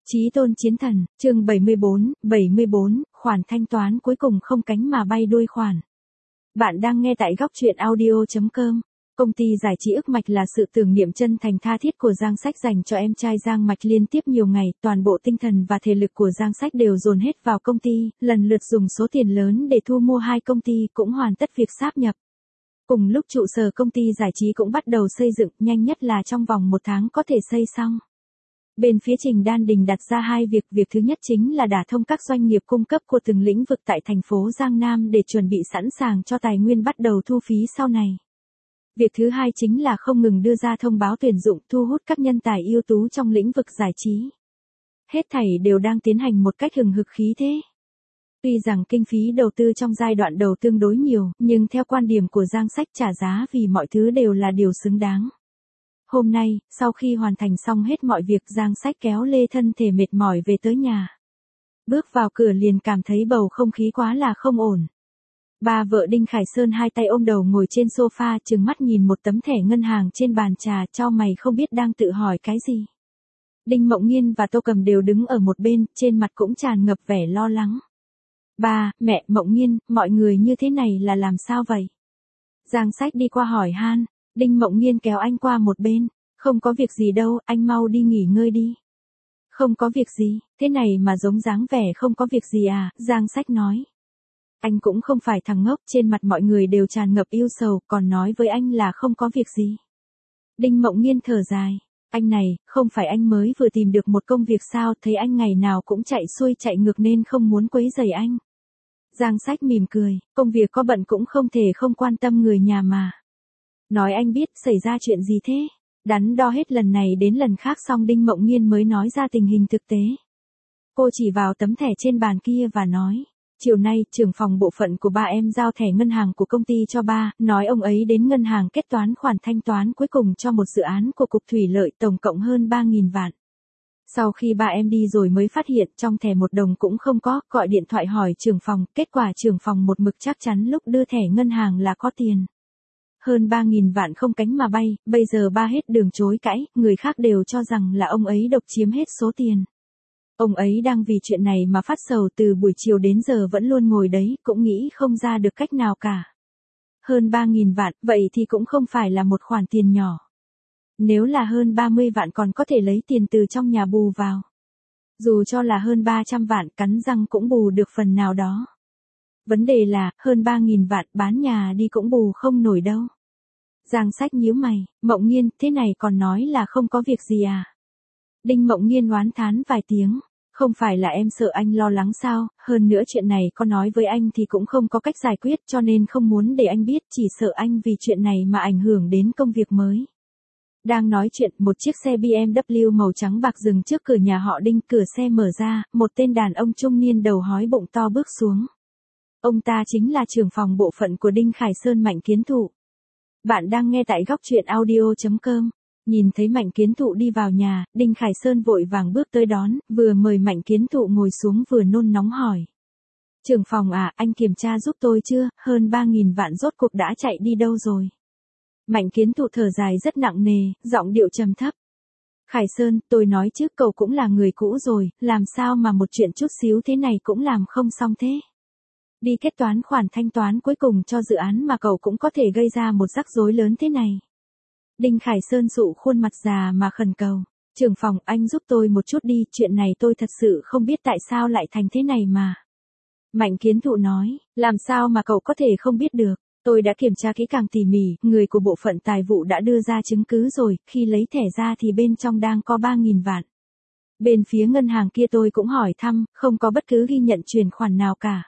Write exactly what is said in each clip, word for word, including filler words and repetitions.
Chí tôn chiến thần, chương bảy mươi bốn, bảy mươi bốn, khoản thanh toán cuối cùng không cánh mà bay đuôi khoản. Bạn đang nghe tại góc truyện audio chấm com. Công ty giải trí ức mạch là sự tưởng niệm chân thành tha thiết của Giang Sách dành cho em trai Giang Mạch liên tiếp nhiều ngày, toàn bộ tinh thần và thể lực của Giang Sách đều dồn hết vào công ty, lần lượt dùng số tiền lớn để thu mua hai công ty cũng hoàn tất việc sáp nhập. Cùng lúc trụ sở công ty giải trí cũng bắt đầu xây dựng, nhanh nhất là trong vòng một tháng có thể xây xong. Bên phía Trình Đan Đình đặt ra hai việc, việc thứ nhất chính là đả thông các doanh nghiệp cung cấp của từng lĩnh vực tại thành phố Giang Nam để chuẩn bị sẵn sàng cho tài nguyên bắt đầu thu phí sau này. Việc thứ hai chính là không ngừng đưa ra thông báo tuyển dụng, thu hút các nhân tài ưu tú trong lĩnh vực giải trí. Hết thảy đều đang tiến hành một cách hừng hực khí thế. Tuy rằng kinh phí đầu tư trong giai đoạn đầu tương đối nhiều, nhưng theo quan điểm của Giang Sách trả giá vì mọi thứ đều là điều xứng đáng. Hôm nay, sau khi hoàn thành xong hết mọi việc, Giang Sách kéo lê thân thể mệt mỏi về tới nhà. Bước vào cửa liền cảm thấy bầu không khí quá là không ổn. Ba vợ Đinh Khải Sơn hai tay ôm đầu ngồi trên sofa, trừng mắt nhìn một tấm thẻ ngân hàng trên bàn trà, chau mày không biết đang tự hỏi cái gì. Đinh Mộng Nghiên và Tô Cầm đều đứng ở một bên, trên mặt cũng tràn ngập vẻ lo lắng. Ba, mẹ, Mộng Nghiên, mọi người như thế này là làm sao vậy? Giang Sách đi qua hỏi han. Đinh Mộng Nghiên kéo anh qua một bên. Không có việc gì đâu, anh mau đi nghỉ ngơi đi. Không có việc gì, thế này mà giống dáng vẻ không có việc gì à, Giang Sách nói. Anh cũng không phải thằng ngốc, trên mặt mọi người đều tràn ngập yêu sầu, còn nói với anh là không có việc gì. Đinh Mộng Nghiên thở dài. Anh này, không phải anh mới vừa tìm được một công việc sao, thấy anh ngày nào cũng chạy xuôi chạy ngược nên không muốn quấy rầy anh. Giang Sách mỉm cười, công việc có bận cũng không thể không quan tâm người nhà mà. Nói anh biết xảy ra chuyện gì thế? Đắn đo hết lần này đến lần khác xong Đinh Mộng Nghiên mới nói ra tình hình thực tế. Cô chỉ vào tấm thẻ trên bàn kia và nói, chiều nay trưởng phòng bộ phận của ba em giao thẻ ngân hàng của công ty cho ba, nói ông ấy đến ngân hàng kết toán khoản thanh toán cuối cùng cho một dự án của Cục Thủy Lợi tổng cộng hơn ba nghìn vạn. Sau khi ba em đi rồi mới phát hiện trong thẻ một đồng cũng không có, gọi điện thoại hỏi trưởng phòng, kết quả trưởng phòng một mực chắc chắn lúc đưa thẻ ngân hàng là có tiền. Hơn ba nghìn vạn không cánh mà bay, bây giờ ba hết đường chối cãi, người khác đều cho rằng là ông ấy độc chiếm hết số tiền. Ông ấy đang vì chuyện này mà phát sầu từ buổi chiều đến giờ vẫn luôn ngồi đấy, cũng nghĩ không ra được cách nào cả. Hơn ba nghìn vạn, vậy thì cũng không phải là một khoản tiền nhỏ. Nếu là hơn ba mươi vạn còn có thể lấy tiền từ trong nhà bù vào. Dù cho là hơn ba trăm vạn, cắn răng cũng bù được phần nào đó. Vấn đề là, hơn ba nghìn vạn bán nhà đi cũng bù không nổi đâu. Giang Sách nhíu mày, Mộng Nghiên, thế này còn nói là không có việc gì à? Đinh Mộng Nghiên oán thán vài tiếng, không phải là em sợ anh lo lắng sao, hơn nữa chuyện này có nói với anh thì cũng không có cách giải quyết cho nên không muốn để anh biết, chỉ sợ anh vì chuyện này mà ảnh hưởng đến công việc mới. Đang nói chuyện, một chiếc xe bê em vê màu trắng bạc dừng trước cửa nhà họ Đinh, cửa xe mở ra, một tên đàn ông trung niên đầu hói bụng to bước xuống. Ông ta chính là trưởng phòng bộ phận của Đinh Khải Sơn Mạnh Kiến Thụ. Bạn đang nghe tại góc truyện audio chấm com. Nhìn thấy Mạnh Kiến Thụ đi vào nhà, Đinh Khải Sơn vội vàng bước tới đón, vừa mời Mạnh Kiến Thụ ngồi xuống vừa nôn nóng hỏi. Trưởng phòng à, anh kiểm tra giúp tôi chưa, hơn ba nghìn vạn rốt cuộc đã chạy đi đâu rồi? Mạnh Kiến Thụ thở dài rất nặng nề, giọng điệu trầm thấp. Khải Sơn, tôi nói chứ cậu cũng là người cũ rồi, làm sao mà một chuyện chút xíu thế này cũng làm không xong thế? Đi kết toán khoản thanh toán cuối cùng cho dự án mà cậu cũng có thể gây ra một rắc rối lớn thế này. Đinh Khải Sơn dụ khuôn mặt già mà khẩn cầu. Trưởng phòng, anh giúp tôi một chút đi, chuyện này tôi thật sự không biết tại sao lại thành thế này mà. Mạnh Kiến Thụ nói, làm sao mà cậu có thể không biết được, tôi đã kiểm tra kỹ càng tỉ mỉ, người của bộ phận tài vụ đã đưa ra chứng cứ rồi, khi lấy thẻ ra thì bên trong đang có ba nghìn vạn. Bên phía ngân hàng kia tôi cũng hỏi thăm, không có bất cứ ghi nhận chuyển khoản nào cả.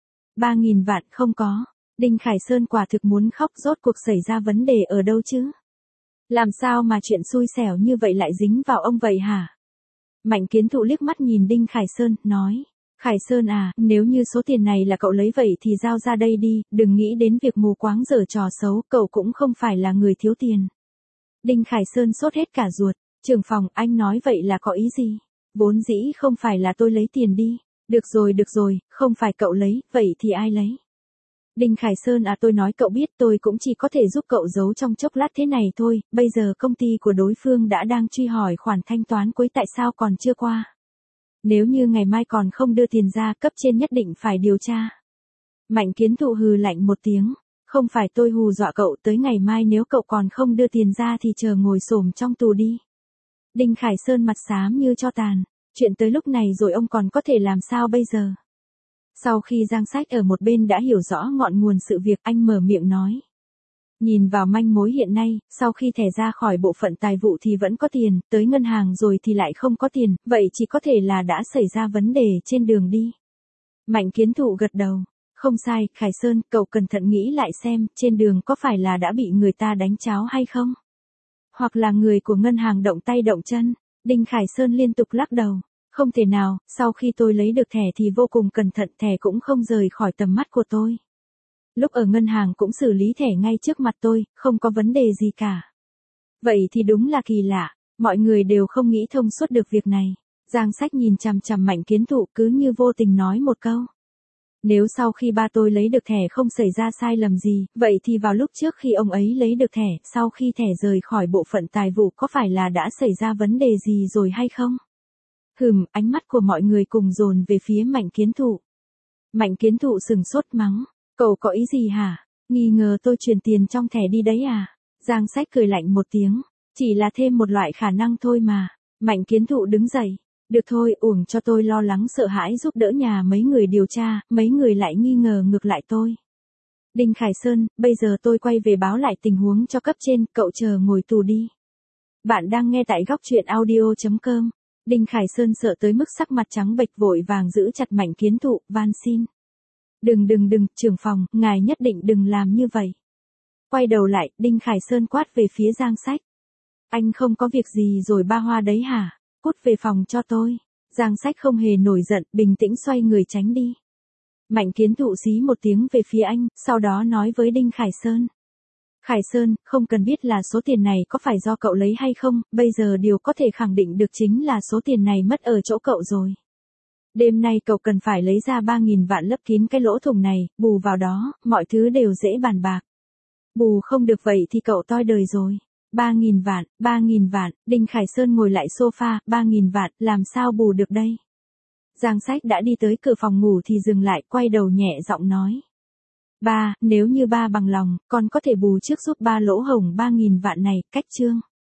ba nghìn vạn không có. Đinh Khải Sơn quả thực muốn khóc, rốt cuộc xảy ra vấn đề ở đâu chứ? Làm sao mà chuyện xui xẻo như vậy lại dính vào ông vậy hả? Mạnh Kiến Thụ liếc mắt nhìn Đinh Khải Sơn, nói. Khải Sơn à, nếu như số tiền này là cậu lấy vậy thì giao ra đây đi, đừng nghĩ đến việc mù quáng giở trò xấu, cậu cũng không phải là người thiếu tiền. Đinh Khải Sơn sốt hết cả ruột, trưởng phòng, anh nói vậy là có ý gì? Vốn dĩ không phải là tôi lấy tiền đi. Được rồi được rồi, không phải cậu lấy, vậy thì ai lấy? Đinh Khải Sơn à, tôi nói cậu biết, tôi cũng chỉ có thể giúp cậu giấu trong chốc lát thế này thôi, bây giờ công ty của đối phương đã đang truy hỏi khoản thanh toán cuối tại sao còn chưa qua. Nếu như ngày mai còn không đưa tiền ra, cấp trên nhất định phải điều tra. Mạnh Kiến Thụ hừ lạnh một tiếng. Không phải tôi hù dọa cậu, tới ngày mai nếu cậu còn không đưa tiền ra thì chờ ngồi xổm trong tù đi. Đinh Khải Sơn mặt xám như tro tàn. Chuyện tới lúc này rồi ông còn có thể làm sao bây giờ? Sau khi Giang Sách ở một bên đã hiểu rõ ngọn nguồn sự việc, anh mở miệng nói. Nhìn vào manh mối hiện nay, sau khi thẻ ra khỏi bộ phận tài vụ thì vẫn có tiền, tới ngân hàng rồi thì lại không có tiền, vậy chỉ có thể là đã xảy ra vấn đề trên đường đi. Mạnh Kiến Thụ gật đầu. Không sai, Khải Sơn, cậu cẩn thận nghĩ lại xem, trên đường có phải là đã bị người ta đánh cháo hay không? Hoặc là người của ngân hàng động tay động chân? Đinh Khải Sơn liên tục lắc đầu. Không thể nào, sau khi tôi lấy được thẻ thì vô cùng cẩn thận, thẻ cũng không rời khỏi tầm mắt của tôi. Lúc ở ngân hàng cũng xử lý thẻ ngay trước mặt tôi, không có vấn đề gì cả. Vậy thì đúng là kỳ lạ, mọi người đều không nghĩ thông suốt được việc này. Giang Sách nhìn chằm chằm Mạnh Kiến Thụ cứ như vô tình nói một câu. Nếu sau khi ba tôi lấy được thẻ không xảy ra sai lầm gì, vậy thì vào lúc trước khi ông ấy lấy được thẻ, sau khi thẻ rời khỏi bộ phận tài vụ có phải là đã xảy ra vấn đề gì rồi hay không? Hừm, ánh mắt của mọi người cùng dồn về phía Mạnh Kiến Thụ. Mạnh Kiến Thụ sừng sốt mắng. Cậu có ý gì hả? Nghi ngờ tôi truyền tiền trong thẻ đi đấy à? Giang Sách cười lạnh một tiếng. Chỉ là thêm một loại khả năng thôi mà. Mạnh Kiến Thụ đứng dậy. Được thôi, uổng cho tôi lo lắng sợ hãi giúp đỡ nhà mấy người điều tra, mấy người lại nghi ngờ ngược lại tôi. Đinh Khải Sơn, bây giờ tôi quay về báo lại tình huống cho cấp trên, cậu chờ ngồi tù đi. Bạn đang nghe tại góc truyện audio chấm com. Đinh Khải Sơn sợ tới mức sắc mặt trắng bệch vội vàng giữ chặt Mạnh Kiến Thụ, van xin. Đừng đừng đừng, trưởng phòng, ngài nhất định đừng làm như vậy. Quay đầu lại, Đinh Khải Sơn quát về phía Giang Sách. Anh không có việc gì rồi ba hoa đấy hả? Cút về phòng cho tôi. Giang Sách không hề nổi giận, bình tĩnh xoay người tránh đi. Mạnh Kiến Thụ xí một tiếng về phía anh, sau đó nói với Đinh Khải Sơn. Khải Sơn, không cần biết là số tiền này có phải do cậu lấy hay không, bây giờ điều có thể khẳng định được chính là số tiền này mất ở chỗ cậu rồi. Đêm nay cậu cần phải lấy ra ba nghìn vạn lấp kín cái lỗ thủng này, bù vào đó, mọi thứ đều dễ bàn bạc. Bù không được vậy thì cậu toi đời rồi. ba nghìn vạn, ba nghìn vạn, Đinh Khải Sơn ngồi lại sofa, ba nghìn vạn, làm sao bù được đây? Giang Sách đã đi tới cửa phòng ngủ thì dừng lại, quay đầu nhẹ giọng nói. Ba, nếu như ba bằng lòng, con có thể bù trước giúp ba lỗ hổng ba nghìn vạn này, cách chương.